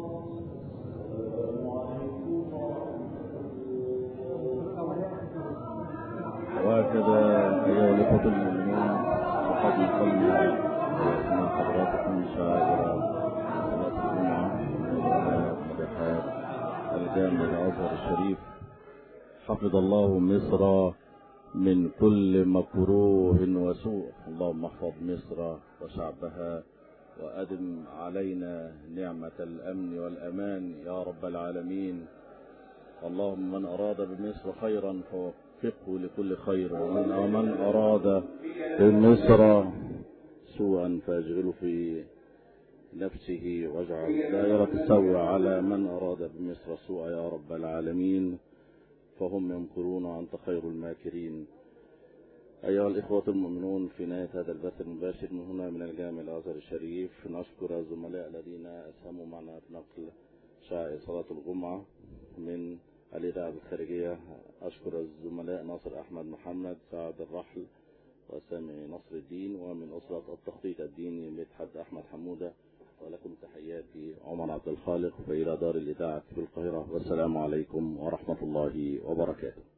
وهكذا أيها الإخوة المؤمنون وقد نقلنا مع حضراتكم شعائر صلاة الجمعة ومدحات الجامع الأزهر الشريف. حفظ الله مصر من كل مكروه وسوء. اللهم احفظ مصر وشعبها وأدم علينا نعمة الأمن والأمان يا رب العالمين. اللهم من أراد بمصر خيرا فوفقه لكل خير، ومن أراد بمصر سوءا فاجعله في نفسه واجعل دائرة السوء على من أراد بمصر سوءا يا رب العالمين، فهم يمكرون وأنت خير الماكرين. أيها الإخوة المؤمنون، في نهاية هذا البث المباشر من هنا من الجامع الأزهر الشريف نشكر الزملاء الذين أسهموا معنا في نقل شعائر صلاة الجمعة من الإذاعة الخارجية. أشكر الزملاء ناصر أحمد محمد، سعد الرحل، وسامي نصر الدين، ومن أسرة التخطيط الديني مدحت أحمد حمودة. ولكم تحياتي عمر عبد الخالق، وإلى دار الإذاعة في القاهرة، والسلام عليكم ورحمة الله وبركاته.